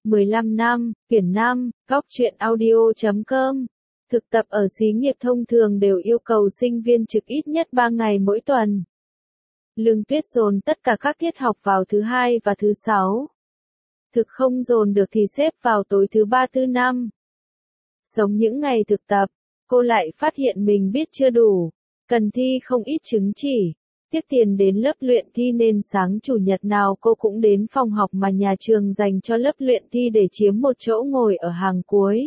15 năm, quyển 5, góc truyện audio.com. Thực tập ở xí nghiệp thông thường đều yêu cầu sinh viên trực ít nhất 3 ngày mỗi tuần. Lương Tuyết dồn tất cả các tiết học vào thứ hai và thứ sáu. Thực không dồn được thì xếp vào tối thứ ba thứ năm. Sống những ngày thực tập, cô lại phát hiện mình biết chưa đủ, cần thi không ít chứng chỉ. Tiếc tiền đến lớp luyện thi nên sáng chủ nhật nào cô cũng đến phòng học mà nhà trường dành cho lớp luyện thi để chiếm một chỗ ngồi ở hàng cuối.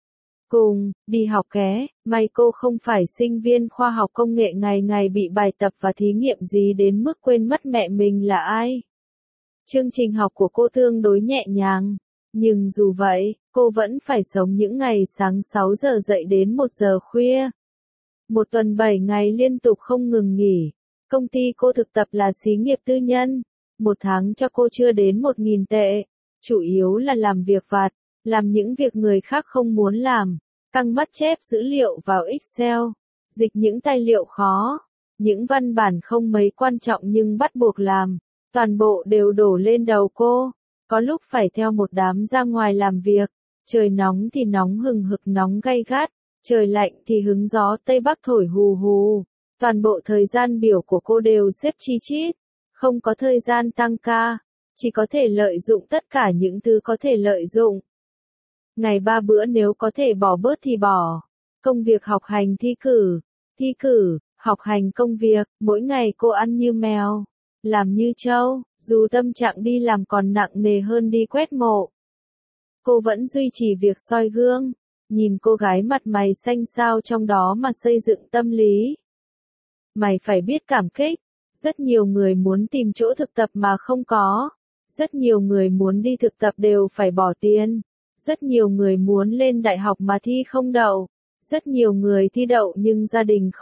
Cùng, đi học ké, may cô không phải sinh viên khoa học công nghệ ngày ngày bị bài tập và thí nghiệm gì đến mức quên mất mẹ mình là ai. Chương trình học của cô tương đối nhẹ nhàng, nhưng dù vậy, cô vẫn phải sống những ngày sáng 6 giờ dậy đến 1 giờ khuya. Một tuần 7 ngày liên tục không ngừng nghỉ. Công ty cô thực tập là xí nghiệp tư nhân, một tháng cho cô chưa đến 1.000 tệ, chủ yếu là làm việc vặt, làm những việc người khác không muốn làm, căng mắt chép dữ liệu vào Excel, dịch những tài liệu khó, những văn bản không mấy quan trọng nhưng bắt buộc làm, toàn bộ đều đổ lên đầu cô, có lúc phải theo một đám ra ngoài làm việc, trời nóng thì nóng hừng hực nóng gay gắt, trời lạnh thì hứng gió Tây Bắc thổi hù hù. Toàn bộ thời gian biểu của cô đều xếp chi chít, không có thời gian tăng ca, chỉ có thể lợi dụng tất cả những thứ có thể lợi dụng. Ngày 3 bữa nếu có thể bỏ bớt thì bỏ. Công việc học hành thi cử, học hành công việc, mỗi ngày cô ăn như mèo, làm như trâu, dù tâm trạng đi làm còn nặng nề hơn đi quét mộ. Cô vẫn duy trì việc soi gương, nhìn cô gái mặt mày xanh xao trong đó mà xây dựng tâm lý. Mày phải biết cảm kích, rất nhiều người muốn tìm chỗ thực tập mà không có, rất nhiều người muốn đi thực tập đều phải bỏ tiền, rất nhiều người muốn lên đại học mà thi không đậu, rất nhiều người thi đậu nhưng gia đình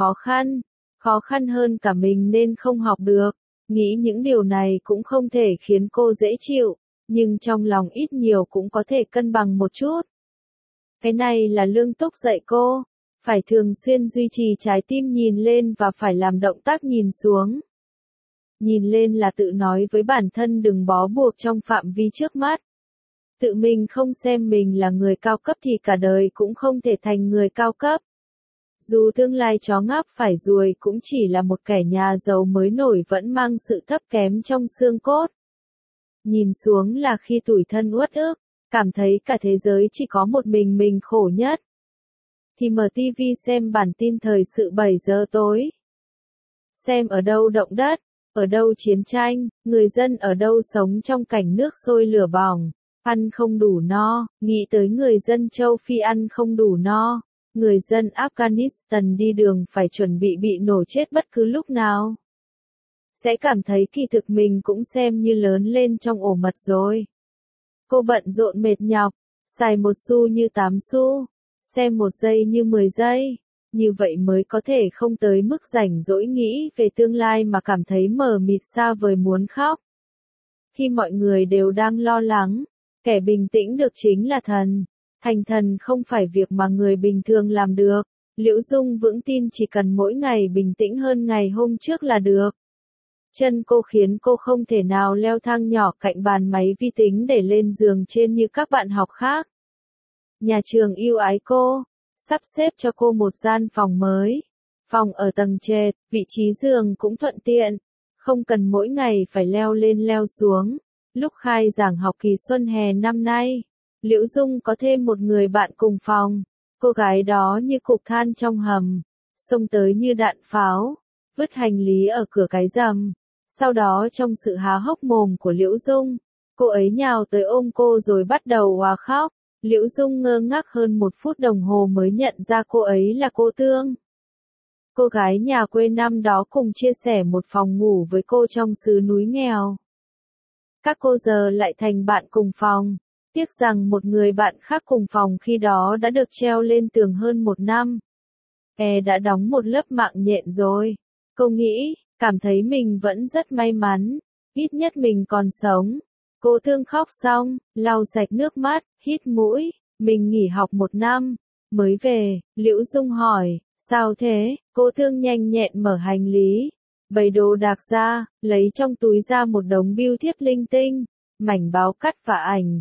khó khăn hơn cả mình nên không học được, nghĩ những điều này cũng không thể khiến cô dễ chịu, nhưng trong lòng ít nhiều cũng có thể cân bằng một chút. Cái này là Lương Túc dạy cô. Phải thường xuyên duy trì trái tim nhìn lên và phải làm động tác nhìn xuống. Nhìn lên là tự nói với bản thân đừng bó buộc trong phạm vi trước mắt. Tự mình không xem mình là người cao cấp thì cả đời cũng không thể thành người cao cấp. Dù tương lai chó ngáp phải ruồi cũng chỉ là một kẻ nhà giàu mới nổi vẫn mang sự thấp kém trong xương cốt. Nhìn xuống là khi tủi thân uất ức, cảm thấy cả thế giới chỉ có một mình khổ nhất. Thì mở TV xem bản tin thời sự 7 giờ tối. Xem ở đâu động đất, ở đâu chiến tranh, người dân ở đâu sống trong cảnh nước sôi lửa bỏng, ăn không đủ no, nghĩ tới người dân châu Phi ăn không đủ no, người dân Afghanistan đi đường phải chuẩn bị nổ chết bất cứ lúc nào. Sẽ cảm thấy kỳ thực mình cũng xem như lớn lên trong ổ mật rồi. Cô bận rộn mệt nhọc, xài 1 xu như 8 xu. Xem 1 giây như 10 giây, như vậy mới có thể không tới mức rảnh rỗi nghĩ về tương lai mà cảm thấy mờ mịt xa vời muốn khóc. Khi mọi người đều đang lo lắng, kẻ bình tĩnh được chính là thần. Thành thần không phải việc mà người bình thường làm được. Liễu Dung vững tin chỉ cần mỗi ngày bình tĩnh hơn ngày hôm trước là được. Chân cô khiến cô không thể nào leo thang nhỏ cạnh bàn máy vi tính để lên giường trên như các bạn học khác. Nhà trường yêu ái cô, sắp xếp cho cô một gian phòng mới. Phòng ở tầng trệt, vị trí giường cũng thuận tiện, không cần mỗi ngày phải leo lên leo xuống. Lúc khai giảng học kỳ xuân hè năm nay, Liễu Dung có thêm một người bạn cùng phòng. Cô gái đó như cục than trong hầm, xông tới như đạn pháo, vứt hành lý ở cửa cái rầm. Sau đó trong sự há hốc mồm của Liễu Dung, cô ấy nhào tới ôm cô rồi bắt đầu òa khóc. Liễu Dung ngơ ngác hơn 1 phút đồng hồ mới nhận ra cô ấy là cô Tương. Cô gái nhà quê năm đó cùng chia sẻ một phòng ngủ với cô trong xứ núi nghèo. Các cô giờ lại thành bạn cùng phòng. Tiếc rằng một người bạn khác cùng phòng khi đó đã được treo lên tường hơn 1 năm. Đã đóng một lớp mạng nhện rồi. Cô nghĩ, cảm thấy mình vẫn rất may mắn. Ít nhất mình còn sống. Cô Thương khóc xong, lau sạch nước mắt, hít mũi, mình nghỉ học 1 năm, mới về, Liễu Dung hỏi, sao thế, cô Thương nhanh nhẹn mở hành lý, bày đồ đạc ra, lấy trong túi ra một đống bưu thiếp linh tinh, mảnh báo cắt và ảnh,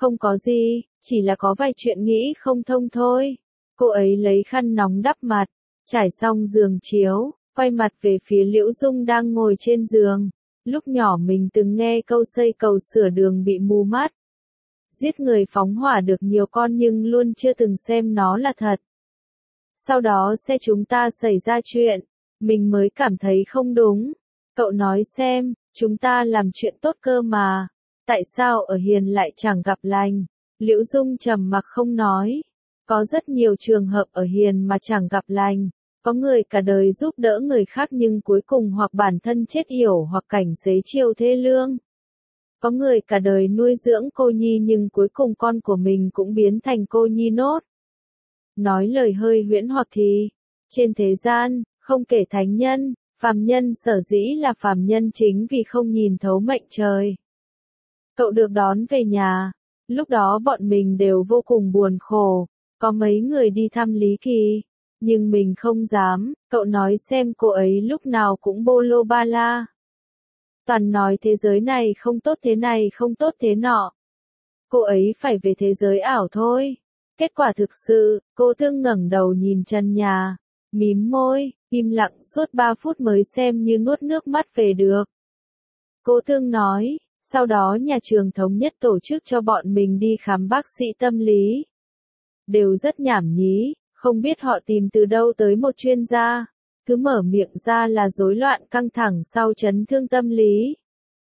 Không có gì, chỉ là có vài chuyện nghĩ không thông thôi. Cô ấy lấy khăn nóng đắp mặt, trải xong giường chiếu, quay mặt về phía Liễu Dung đang ngồi trên giường. Lúc nhỏ mình từng nghe câu xây cầu sửa đường bị mù mắt. Giết người phóng hỏa được nhiều con nhưng luôn chưa từng xem nó là thật. Sau đó xe chúng ta xảy ra chuyện, mình mới cảm thấy không đúng. Cậu nói xem, chúng ta làm chuyện tốt cơ mà. Tại sao ở Hiền lại chẳng gặp lành? Liễu Dung trầm mặc không nói. Có rất nhiều trường hợp ở Hiền mà chẳng gặp lành. Có người cả đời giúp đỡ người khác nhưng cuối cùng hoặc bản thân chết yểu hoặc cảnh xế chiều thê lương. Có người cả đời nuôi dưỡng cô nhi nhưng cuối cùng con của mình cũng biến thành cô nhi nốt. Nói lời hơi huyễn hoặc thì, trên thế gian, không kể thánh nhân, phàm nhân sở dĩ là phàm nhân chính vì không nhìn thấu mệnh trời. Cậu được đón về nhà, lúc đó bọn mình đều vô cùng buồn khổ, có mấy người đi thăm Lý Kỳ, nhưng mình không dám, cậu nói xem cô ấy lúc nào cũng bô lô ba la. Toàn nói thế giới này không tốt thế này không tốt thế nọ. Cô ấy phải về thế giới ảo thôi. Kết quả thực sự, cô Thương ngẩng đầu nhìn trần nhà, mím môi, im lặng suốt 3 phút mới xem như nuốt nước mắt về được. Cô Thương nói, sau đó nhà trường thống nhất tổ chức cho bọn mình đi khám bác sĩ tâm lý. Đều rất nhảm nhí, không biết họ tìm từ đâu tới một chuyên gia. Cứ mở miệng ra là rối loạn căng thẳng sau chấn thương tâm lý.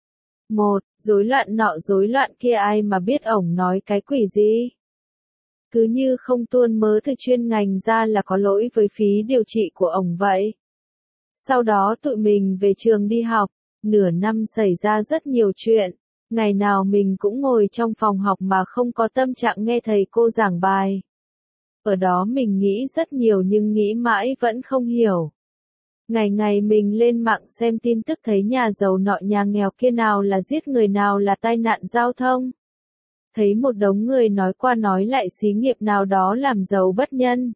Rối loạn nọ rối loạn kia ai mà biết ổng nói cái quỷ gì. Cứ như không tuôn mớ từ chuyên ngành ra là có lỗi với phí điều trị của ổng vậy. Sau đó tụi mình về trường đi học, nửa năm xảy ra rất nhiều chuyện. Ngày nào mình cũng ngồi trong phòng học mà không có tâm trạng nghe thầy cô giảng bài. Ở đó mình nghĩ rất nhiều nhưng nghĩ mãi vẫn không hiểu. Ngày ngày mình lên mạng xem tin tức thấy nhà giàu nọ nhà nghèo kia nào là giết người nào là tai nạn giao thông. Thấy một đống người nói qua nói lại xí nghiệp nào đó làm giàu bất nhân.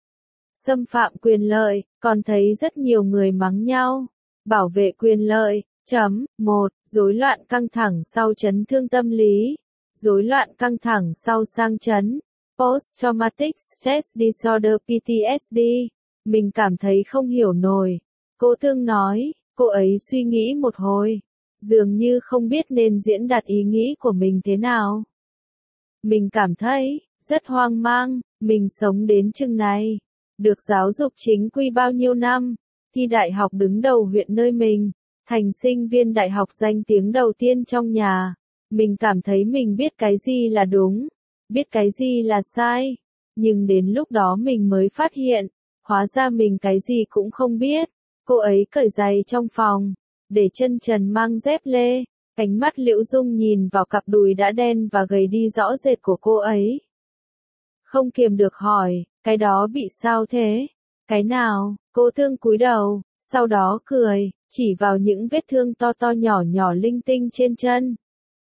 Xâm phạm quyền lợi, còn thấy rất nhiều người mắng nhau. Bảo vệ quyền lợi. 1. Rối loạn căng thẳng sau chấn thương tâm lý. Rối loạn căng thẳng sau sang chấn. Post-traumatic stress disorder PTSD. Mình cảm thấy không hiểu nổi. Cô Thương nói, cô ấy suy nghĩ một hồi. Dường như không biết nên diễn đạt ý nghĩ của mình thế nào. Mình cảm thấy, rất hoang mang, mình sống đến chừng này. Được giáo dục chính quy bao nhiêu năm, thi đại học đứng đầu huyện nơi mình, thành sinh viên đại học danh tiếng đầu tiên trong nhà. Mình cảm thấy mình biết cái gì là đúng, biết cái gì là sai. Nhưng đến lúc đó mình mới phát hiện, hóa ra mình cái gì cũng không biết. Cô ấy cởi giày trong phòng, để chân trần mang dép lê. Ánh mắt Liễu Dung nhìn vào cặp đùi đã đen và gầy đi rõ rệt của cô ấy. Không kiềm được hỏi, cái đó bị sao thế? Cái nào? Cô Thương cúi đầu, sau đó cười, chỉ vào những vết thương to to nhỏ nhỏ linh tinh trên chân.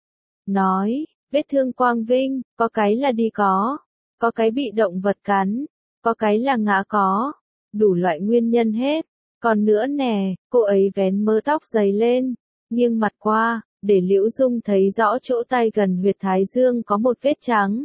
Nói, vết thương quang vinh, có cái là đi có cái bị động vật cắn, có cái là ngã có, đủ loại nguyên nhân hết. Còn nữa nè, cô ấy vén mớ tóc dày lên, nghiêng mặt qua, để Liễu Dung thấy rõ chỗ tay gần huyệt thái dương có một vết trắng.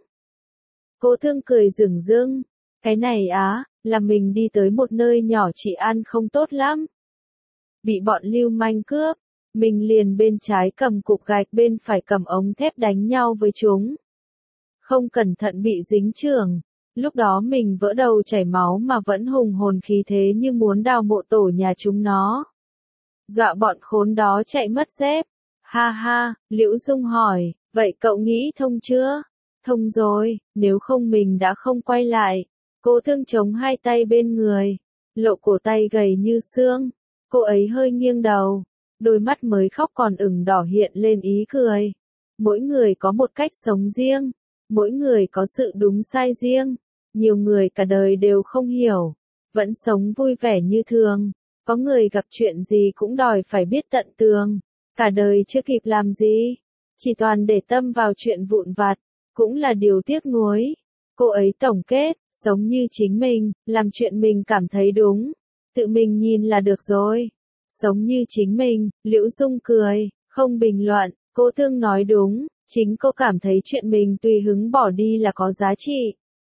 Cô Thương cười rửng rưng, cái này á, là mình đi tới một nơi nhỏ trị an không tốt lắm. Bị bọn lưu manh cướp, mình liền bên trái cầm cục gạch bên phải cầm ống thép đánh nhau với chúng. Không cẩn thận bị dính chưởng, lúc đó mình vỡ đầu chảy máu mà vẫn hùng hồn khí thế như muốn đào mộ tổ nhà chúng nó. Dọa bọn khốn đó chạy mất dép. Ha ha, Liễu Dung hỏi, vậy cậu nghĩ thông chưa? Thông rồi, nếu không mình đã không quay lại. Cô Thương chống hai tay bên người, lộ cổ tay gầy như xương. Cô ấy hơi nghiêng đầu, đôi mắt mới khóc còn ửng đỏ hiện lên ý cười. Mỗi người có một cách sống riêng, mỗi người có sự đúng sai riêng. Nhiều người cả đời đều không hiểu, vẫn sống vui vẻ như thường. Có người gặp chuyện gì cũng đòi phải biết tận tường, cả đời chưa kịp làm gì, chỉ toàn để tâm vào chuyện vụn vặt, cũng là điều tiếc nuối. Cô ấy tổng kết, sống như chính mình, làm chuyện mình cảm thấy đúng, tự mình nhìn là được rồi. Sống như chính mình, Liễu Dung cười, không bình luận, cô Thương nói đúng, Chính cô cảm thấy chuyện mình tùy hứng bỏ đi là có giá trị.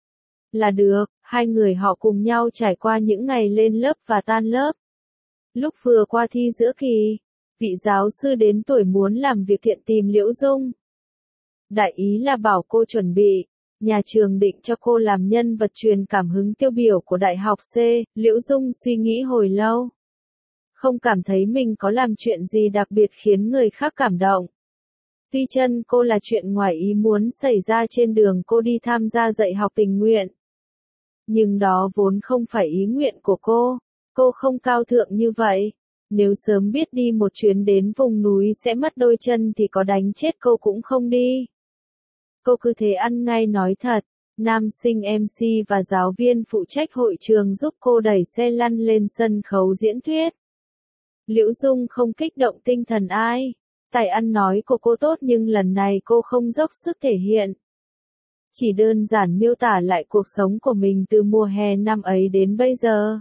Là được, hai người họ cùng nhau trải qua những ngày lên lớp và tan lớp. Lúc vừa qua thi giữa kỳ, vị giáo sư đến tuổi muốn làm việc thiện tìm Liễu Dung. Đại ý là bảo cô chuẩn bị, nhà trường định cho cô làm nhân vật truyền cảm hứng tiêu biểu của đại học C. Liễu Dung suy nghĩ hồi lâu. Không cảm thấy mình có làm chuyện gì đặc biệt khiến người khác cảm động. Tuy chân cô là chuyện ngoài ý muốn xảy ra trên đường cô đi tham gia dạy học tình nguyện. Nhưng đó vốn không phải ý nguyện của cô không cao thượng như vậy. Nếu sớm biết đi một chuyến đến vùng núi sẽ mất đôi chân thì có đánh chết cô cũng không đi. Cô cứ thế ăn ngay nói thật, nam sinh MC và giáo viên phụ trách hội trường giúp cô đẩy xe lăn lên sân khấu diễn thuyết. Liễu Dung không kích động tinh thần ai. Tài ăn nói của cô tốt nhưng lần này cô không dốc sức thể hiện. Chỉ đơn giản miêu tả lại cuộc sống của mình từ mùa hè năm ấy đến bây giờ.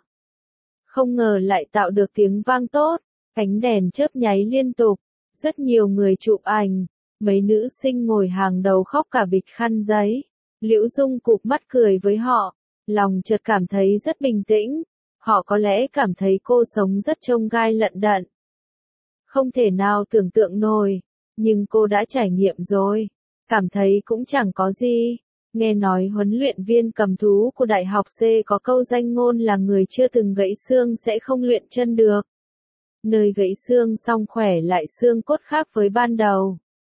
Không ngờ lại tạo được tiếng vang tốt, ánh đèn chớp nháy liên tục, rất nhiều người chụp ảnh, mấy nữ sinh ngồi hàng đầu khóc cả bịch khăn giấy. Liễu Dung cụp mắt cười với họ, lòng chợt cảm thấy rất bình tĩnh, họ có lẽ cảm thấy cô sống rất chông gai lận đận. Không thể nào tưởng tượng nổi, nhưng cô đã trải nghiệm rồi, cảm thấy cũng chẳng có gì. Nghe nói huấn luyện viên cầm thú của Đại học C có câu danh ngôn là người chưa từng gãy xương sẽ không luyện chân được. Nơi gãy xương xong khỏe lại xương cốt khác với ban đầu.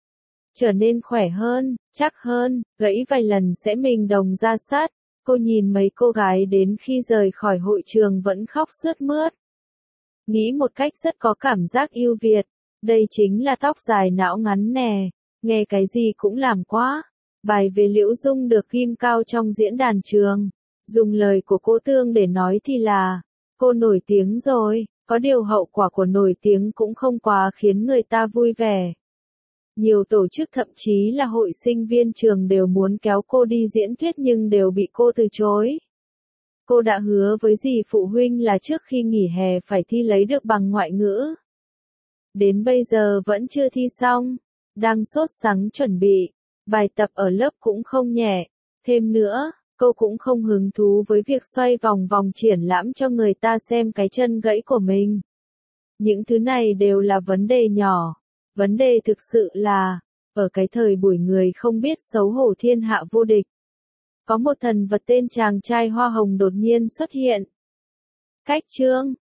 Trở nên khỏe hơn, chắc hơn, gãy vài lần sẽ mình đồng ra sát. Cô nhìn mấy cô gái đến khi rời khỏi hội trường vẫn khóc sướt mướt. Nghĩ một cách rất có cảm giác yêu Việt, đây chính là tóc dài não ngắn nè, nghe cái gì cũng làm quá. Bài về Liễu Dung được ghim cao trong diễn đàn trường. Dùng lời của cô Tương để nói thì là, cô nổi tiếng rồi, có điều hậu quả của nổi tiếng cũng không quá khiến người ta vui vẻ. Nhiều tổ chức thậm chí là hội sinh viên trường đều muốn kéo cô đi diễn thuyết nhưng đều bị cô từ chối. Cô đã hứa với dì phụ huynh là trước khi nghỉ hè phải thi lấy được bằng ngoại ngữ. Đến bây giờ vẫn chưa thi xong, đang sốt sắng chuẩn bị. Bài tập ở lớp cũng không nhẹ. Thêm nữa, cô cũng không hứng thú với việc xoay vòng vòng triển lãm cho người ta xem cái chân gãy của mình. Những thứ này đều là vấn đề nhỏ. Vấn đề thực sự là, ở cái thời buổi người không biết xấu hổ thiên hạ vô địch, có một thần vật tên chàng trai hoa hồng đột nhiên xuất hiện. Cách chương